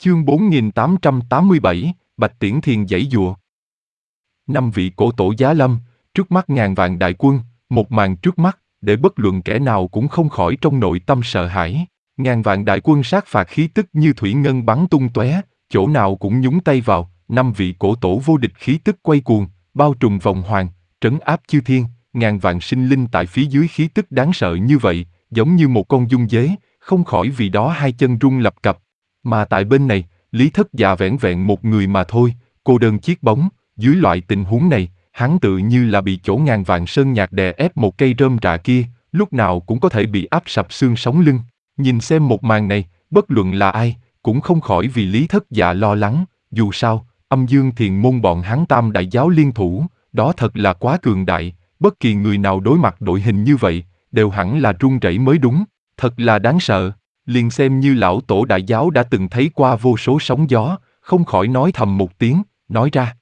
Chương 4887, Bạch Tiễn Thiền giãy giụa. 5 vị cổ tổ giá lâm, trước mắt ngàn vạn đại quân, một màn trước mắt, để bất luận kẻ nào cũng không khỏi trong nội tâm sợ hãi. Ngàn vạn đại quân sát phạt khí tức như thủy ngân bắn tung tóe, chỗ nào cũng nhúng tay vào. 5 vị cổ tổ vô địch khí tức quay cuồng, bao trùm vòng hoàng, trấn áp chư thiên. Ngàn vạn sinh linh tại phía dưới khí tức đáng sợ như vậy, giống như một con dung dế, không khỏi vì đó hai chân run lập cập. Mà tại bên này, Lý Thất Dạ vẻn vẹn một người mà thôi, cô đơn chiếc bóng. Dưới loại tình huống này, hắn tự như là bị chỗ ngàn vạn sơn nhạc đè ép một cây rơm rạ kia, lúc nào cũng có thể bị áp sập xương sống lưng. Nhìn xem một màn này, bất luận là ai, cũng không khỏi vì Lý Thất Dạ lo lắng. Dù sao, Âm Dương Thiền môn bọn hắn tam đại giáo liên thủ, đó thật là quá cường đại. Bất kỳ người nào đối mặt đội hình như vậy, đều hẳn là run rẩy mới đúng. Thật là đáng sợ. Liền xem như lão tổ đại giáo đã từng thấy qua vô số sóng gió, không khỏi nói thầm một tiếng, nói ra.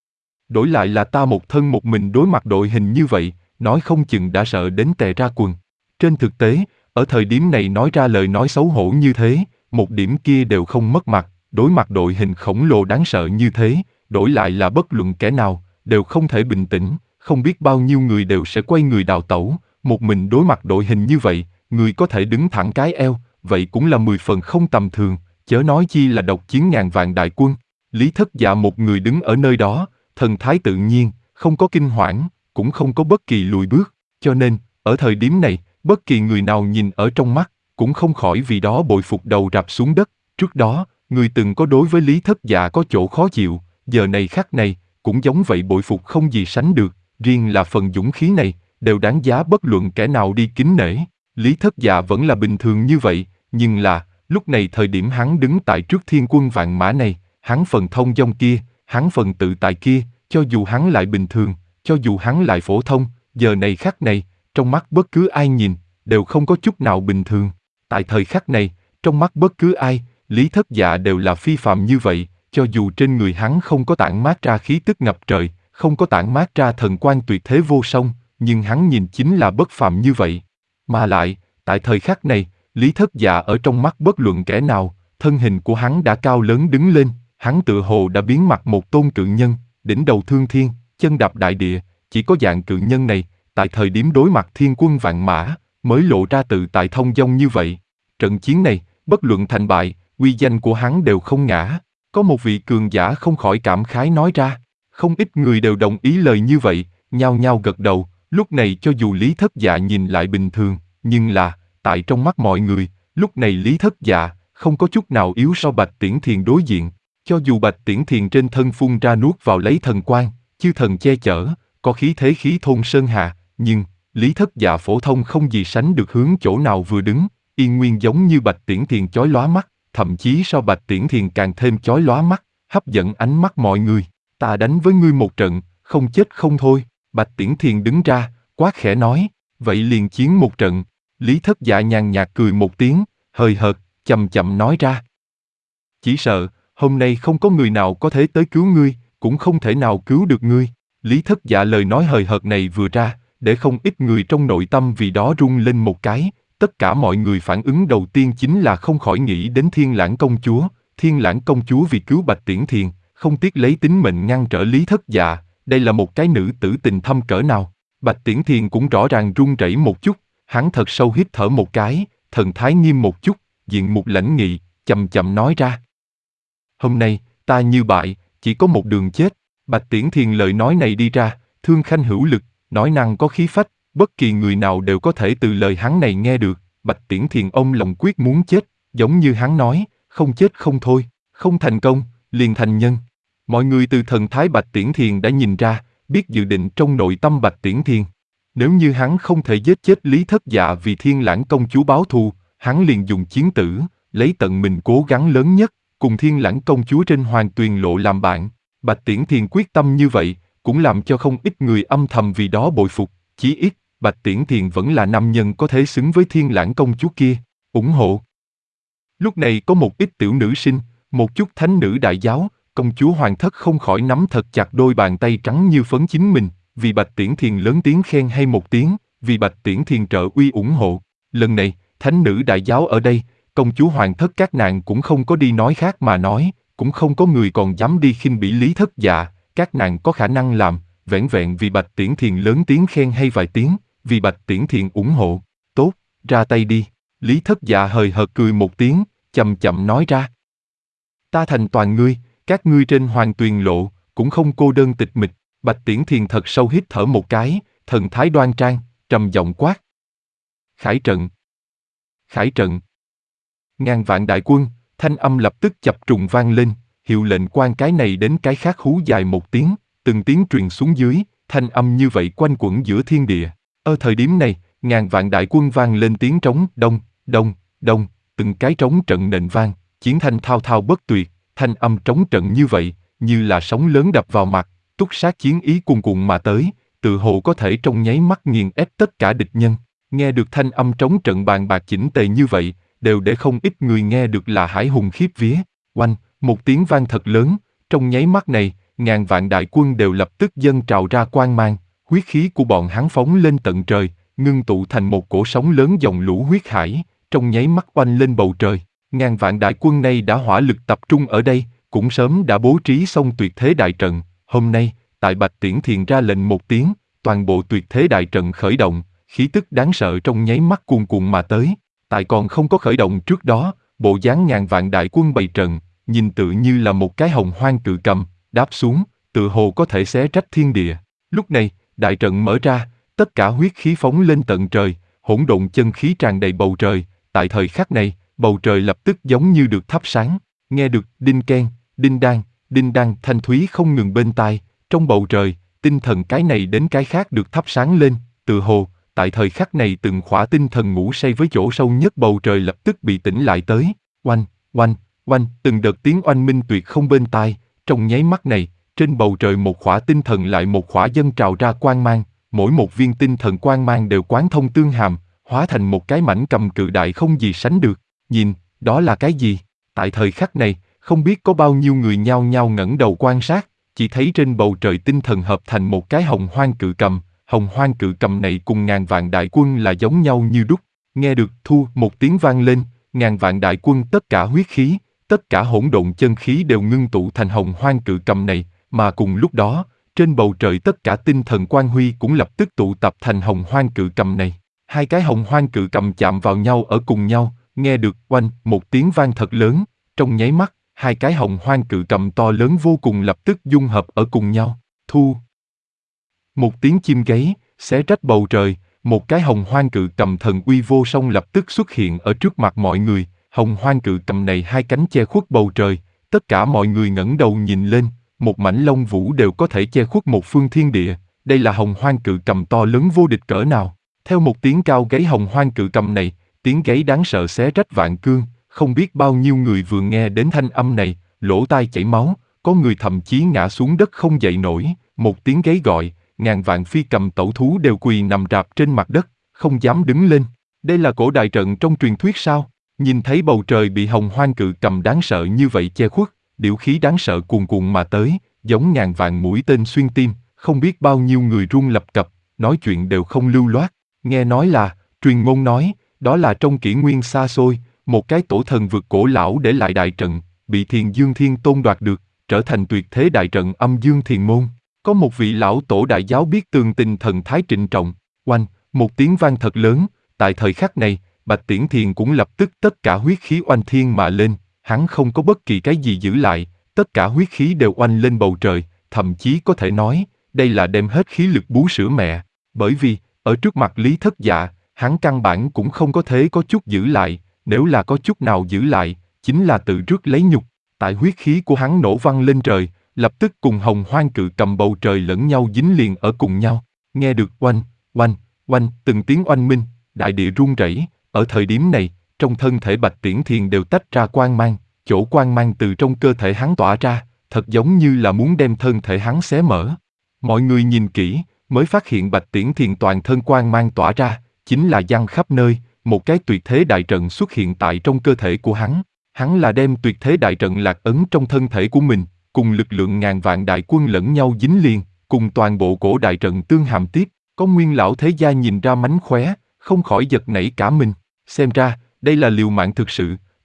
Đổi lại là ta một thân một mình đối mặt đội hình như vậy, nói không chừng đã sợ đến tè ra quần. Trên thực tế, ở thời điểm này nói ra lời nói xấu hổ như thế, một điểm kia đều không mất mặt, đối mặt đội hình khổng lồ đáng sợ như thế, đổi lại là bất luận kẻ nào, đều không thể bình tĩnh, không biết bao nhiêu người đều sẽ quay người đào tẩu, một mình đối mặt đội hình như vậy, người có thể đứng thẳng cái eo, vậy cũng là 10 phần không tầm thường, chớ nói chi là độc chiến ngàn vạn đại quân. Lý Thất Dạ một người đứng ở nơi đó, thần thái tự nhiên, không có kinh hoảng, cũng không có bất kỳ lùi bước, cho nên, ở thời điểm này, bất kỳ người nào nhìn ở trong mắt, cũng không khỏi vì đó bội phục đầu rạp xuống đất. Trước đó, người từng có đối với Lý Thất Dạ có chỗ khó chịu, giờ này khắc này, cũng giống vậy bội phục không gì sánh được, riêng là phần dũng khí này, đều đáng giá bất luận kẻ nào đi kính nể. Lý Thất Dạ vẫn là bình thường như vậy, nhưng là, lúc này thời điểm hắn đứng tại trước thiên quân vạn mã này, hắn phần thông dong kia, hắn phần tự tại kia, cho dù hắn lại bình thường, cho dù hắn lại phổ thông, giờ này khắc này, trong mắt bất cứ ai nhìn, đều không có chút nào bình thường. Tại thời khắc này, trong mắt bất cứ ai, Lý Thất Dạ đều là phi phàm như vậy, cho dù trên người hắn không có tản mát ra khí tức ngập trời, không có tản mát ra thần quang tuyệt thế vô song, nhưng hắn nhìn chính là bất phàm như vậy. Mà lại, tại thời khắc này, Lý Thất Dạ ở trong mắt bất luận kẻ nào, thân hình của hắn đã cao lớn đứng lên, hắn tựa hồ đã biến mặt một tôn cự nhân, đỉnh đầu thương thiên, chân đạp đại địa, chỉ có dạng cự nhân này, tại thời điểm đối mặt thiên quân vạn mã, mới lộ ra tự tại thông dong như vậy. Trận chiến này, bất luận thành bại, uy danh của hắn đều không ngã. Có một vị cường giả không khỏi cảm khái nói ra, không ít người đều đồng ý lời như vậy, nhao nhao gật đầu. Lúc này cho dù Lý Thất Dạ nhìn lại bình thường, nhưng là, tại trong mắt mọi người, lúc này Lý Thất Dạ không có chút nào yếu so Bạch Tiễn Thiền đối diện. Cho dù Bạch Tiễn Thiền trên thân phun ra nuốt vào lấy thần quang, chư thần che chở, có khí thế khí thôn sơn hà, nhưng Lý Thất Dạ phổ thông không gì sánh được hướng chỗ nào vừa đứng, yên nguyên giống như Bạch Tiễn Thiền chói lóa mắt, thậm chí so Bạch Tiễn Thiền càng thêm chói lóa mắt, hấp dẫn ánh mắt mọi người. Ta đánh với ngươi một trận, không chết không thôi. Bạch Tiễn Thiền đứng ra, quát khẽ nói, vậy liền chiến một trận. Lý Thất Dạ nhàn nhạt cười một tiếng, hời hợt, chậm chậm nói ra. Chỉ sợ, hôm nay không có người nào có thể tới cứu ngươi, cũng không thể nào cứu được ngươi. Lý Thất Dạ lời nói hời hợt này vừa ra, để không ít người trong nội tâm vì đó rung lên một cái. Tất cả mọi người phản ứng đầu tiên chính là không khỏi nghĩ đến Thiên Lãng công chúa. Thiên Lãng công chúa vì cứu Bạch Tiễn Thiền, không tiếc lấy tính mệnh ngăn trở Lý Thất Dạ. Đây là một cái nữ tử tình thâm cỡ nào. Bạch Tiễn Thiền cũng rõ ràng run rẩy một chút, hắn thật sâu hít thở một cái, thần thái nghiêm một chút, diện mục lãnh nghị, chậm chậm nói ra. Hôm nay, ta như bại, chỉ có một đường chết. Bạch Tiễn Thiền lời nói này đi ra, thương khanh hữu lực, nói năng có khí phách, bất kỳ người nào đều có thể từ lời hắn này nghe được. Bạch Tiễn Thiền ông lòng quyết muốn chết, giống như hắn nói, không chết không thôi, không thành công, liền thành nhân. Mọi người từ thần thái Bạch Tiễn Thiền đã nhìn ra, biết dự định trong nội tâm Bạch Tiễn Thiền. Nếu như hắn không thể giết chết Lý Thất Dạ vì Thiên Lãng công chúa báo thù, hắn liền dùng chiến tử, lấy tận mình cố gắng lớn nhất, cùng Thiên Lãng công chúa trên Hoàng Tuyền lộ làm bạn. Bạch Tiễn Thiền quyết tâm như vậy, cũng làm cho không ít người âm thầm vì đó bội phục, chí ít, Bạch Tiễn Thiền vẫn là nam nhân có thể xứng với Thiên Lãng công chúa kia, ủng hộ. Lúc này có một ít tiểu nữ sinh, một chút thánh nữ đại giáo, công chúa hoàng thất không khỏi nắm thật chặt đôi bàn tay trắng như phấn chính mình, vì Bạch Tiễn Thiền lớn tiếng khen hay một tiếng, vì Bạch Tiễn Thiền trợ uy ủng hộ. Lần này, thánh nữ đại giáo ở đây, công chúa hoàng thất các nàng cũng không có đi nói khác mà nói, cũng không có người còn dám đi khinh bỉ Lý Thất Dạ, các nàng có khả năng làm, vẻn vẹn vì Bạch Tiễn Thiền lớn tiếng khen hay vài tiếng, vì Bạch Tiễn Thiền ủng hộ. Tốt, ra tay đi. Lý Thất Dạ hời hợt cười một tiếng, chậm chậm nói ra. Ta thành toàn ngươi, các ngươi trên hoàng tuyền lộ, cũng không cô đơn tịch mịch. Bạch Tiễn Thiền thật sâu hít thở một cái, thần thái đoan trang, trầm giọng quát. Khải trận. Khải trận. Ngàn vạn đại quân, thanh âm lập tức chập trùng vang lên, hiệu lệnh quan cái này đến cái khác hú dài một tiếng, từng tiếng truyền xuống dưới, thanh âm như vậy quanh quẩn giữa thiên địa. Ở thời điểm này, ngàn vạn đại quân vang lên tiếng trống, đông, đông, đông, từng cái trống trận nện vang, chiến thanh thao thao bất tuyệt, thanh âm trống trận như vậy, như là sóng lớn đập vào mặt, túc sát chiến ý cuồn cuộn mà tới, tự hồ có thể trong nháy mắt nghiền ép tất cả địch nhân. Nghe được thanh âm trống trận bàn bạc chỉnh tề như vậy, đều để không ít người nghe được là hải hùng khiếp vía. Oanh, một tiếng vang thật lớn, trong nháy mắt này, ngàn vạn đại quân đều lập tức dâng trào ra quang mang, huyết khí của bọn hắn phóng lên tận trời, ngưng tụ thành một cổ sóng lớn dòng lũ huyết hải, trong nháy mắt oanh lên bầu trời. Ngàn vạn đại quân này đã hỏa lực tập trung ở đây, cũng sớm đã bố trí xong tuyệt thế đại trận. Hôm nay, tại Bạch Tiễn Thiền ra lệnh một tiếng, toàn bộ tuyệt thế đại trận khởi động, khí tức đáng sợ trong nháy mắt cuồn cuộn mà tới. Tại còn không có khởi động trước đó, bộ dáng ngàn vạn đại quân bày trận, nhìn tự như là một cái hồng hoang cự cầm, đáp xuống, tự hồ có thể xé rách thiên địa. Lúc này, đại trận mở ra, tất cả huyết khí phóng lên tận trời, hỗn độn chân khí tràn đầy bầu trời. Tại thời khắc này, bầu trời lập tức giống như được thắp sáng, nghe được đinh keng, đinh đan thanh thúy không ngừng bên tai. Trong bầu trời, tinh thần cái này đến cái khác được thắp sáng lên, tự hồ, tại thời khắc này từng khỏa tinh thần ngủ say với chỗ sâu nhất bầu trời lập tức bị tỉnh lại tới. Oanh, oanh, oanh, từng đợt tiếng oanh minh tuyệt không bên tai. Trong nháy mắt này, trên bầu trời một khỏa tinh thần lại một khỏa dâng trào ra quang mang, mỗi một viên tinh thần quang mang đều quán thông tương hàm, hóa thành một cái mảnh cầm cự đại không gì sánh được. Nhìn, đó là cái gì? Tại thời khắc này, không biết có bao nhiêu người nhao nhao ngẩng đầu quan sát, chỉ thấy trên bầu trời tinh thần hợp thành một cái hồng hoang cự cầm. Hồng hoang cự cầm này cùng ngàn vạn đại quân là giống nhau như đúc. Nghe được thu một tiếng vang lên, ngàn vạn đại quân tất cả huyết khí, tất cả hỗn độn chân khí đều ngưng tụ thành hồng hoang cự cầm này, mà cùng lúc đó, trên bầu trời tất cả tinh thần quang huy cũng lập tức tụ tập thành hồng hoang cự cầm này. Hai cái hồng hoang cự cầm chạm vào nhau ở cùng nhau, nghe được oanh một tiếng vang thật lớn, trong nháy mắt, hai cái hồng hoang cự cầm to lớn vô cùng lập tức dung hợp ở cùng nhau. Thu. Một tiếng chim gáy, xé rách bầu trời, một cái hồng hoang cự cầm thần uy vô song lập tức xuất hiện ở trước mặt mọi người. Hồng hoang cự cầm này hai cánh che khuất bầu trời, tất cả mọi người ngẩng đầu nhìn lên, một mảnh lông vũ đều có thể che khuất một phương thiên địa. Đây là hồng hoang cự cầm to lớn vô địch cỡ nào. Theo một tiếng cao gáy hồng hoang cự cầm này, tiếng gáy đáng sợ xé rách vạn cương, không biết bao nhiêu người vừa nghe đến thanh âm này, lỗ tai chảy máu, có người thậm chí ngã xuống đất không dậy nổi. Một tiếng gáy gọi, ngàn vạn phi cầm tẩu thú đều quỳ nằm rạp trên mặt đất, không dám đứng lên. Đây là cổ đại trận trong truyền thuyết sao? Nhìn thấy bầu trời bị hồng hoang cự cầm đáng sợ như vậy che khuất, điểu khí đáng sợ cuồn cuộn mà tới, giống ngàn vạn mũi tên xuyên tim, không biết bao nhiêu người run lập cập, nói chuyện đều không lưu loát. Nghe nói là, truyền ngôn nói, đó là trong kỷ nguyên xa xôi, một cái tổ thần vượt cổ lão để lại đại trận, bị Thiền Dương Thiên Tôn đoạt được, trở thành tuyệt thế đại trận Âm Dương Thiền Môn. Có một vị lão tổ đại giáo biết tường tình thần thái trịnh trọng, oanh, một tiếng vang thật lớn, tại thời khắc này, Bạch Tiễn Thiền cũng lập tức tất cả huyết khí oanh thiên mà lên, hắn không có bất kỳ cái gì giữ lại, tất cả huyết khí đều oanh lên bầu trời, thậm chí có thể nói, đây là đem hết khí lực bú sữa mẹ, bởi vì, ở trước mặt Lý Thất Dạ, hắn căn bản cũng không có thế có chút giữ lại, nếu là có chút nào giữ lại, chính là tự rước lấy nhục. Tại huyết khí của hắn nổ văng lên trời, lập tức cùng hồng hoang cự cầm bầu trời lẫn nhau dính liền ở cùng nhau. Nghe được oanh, oanh, oanh, từng tiếng oanh minh, đại địa rung rẩy. Ở thời điểm này, trong thân thể Bạch Tiễn Thiền đều tách ra quang mang, chỗ quang mang từ trong cơ thể hắn tỏa ra, thật giống như là muốn đem thân thể hắn xé mở. Mọi người nhìn kỹ, mới phát hiện Bạch Tiễn Thiền toàn thân quang mang tỏa ra, chính là giăng khắp nơi, một cái tuyệt thế đại trận xuất hiện tại trong cơ thể của hắn. Hắn là đem tuyệt thế đại trận lạc ấn trong thân thể của mình, cùng lực lượng ngàn vạn đại quân lẫn nhau dính liền, cùng toàn bộ cổ đại trận tương hàm tiếp. Có Nguyên lão thế gia nhìn ra mánh khóe, không khỏi giật nảy cả mình. Xem ra, đây là liều mạng thực sự,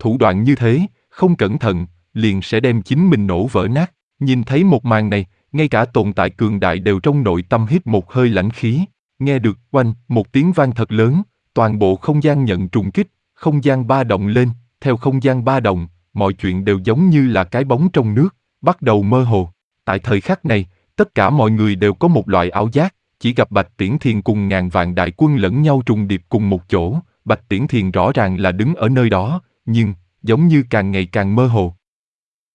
Thủ đoạn như thế, không cẩn thận, liền sẽ đem chính mình nổ vỡ nát. Nhìn thấy một màn này, ngay cả tồn tại cường đại đều trong nội tâm hít một hơi lãnh khí. Nghe được oanh, một tiếng vang thật lớn, toàn bộ không gian nhận trùng kích, không gian ba động lên, theo không gian ba động, mọi chuyện đều giống như là cái bóng trong nước, bắt đầu mơ hồ. Tại thời khắc này, tất cả mọi người đều có một loại ảo giác, chỉ gặp Bạch Tiễn Thiền cùng ngàn vạn đại quân lẫn nhau trùng điệp cùng một chỗ, Bạch Tiễn Thiền rõ ràng là đứng ở nơi đó, nhưng, giống như càng ngày càng mơ hồ.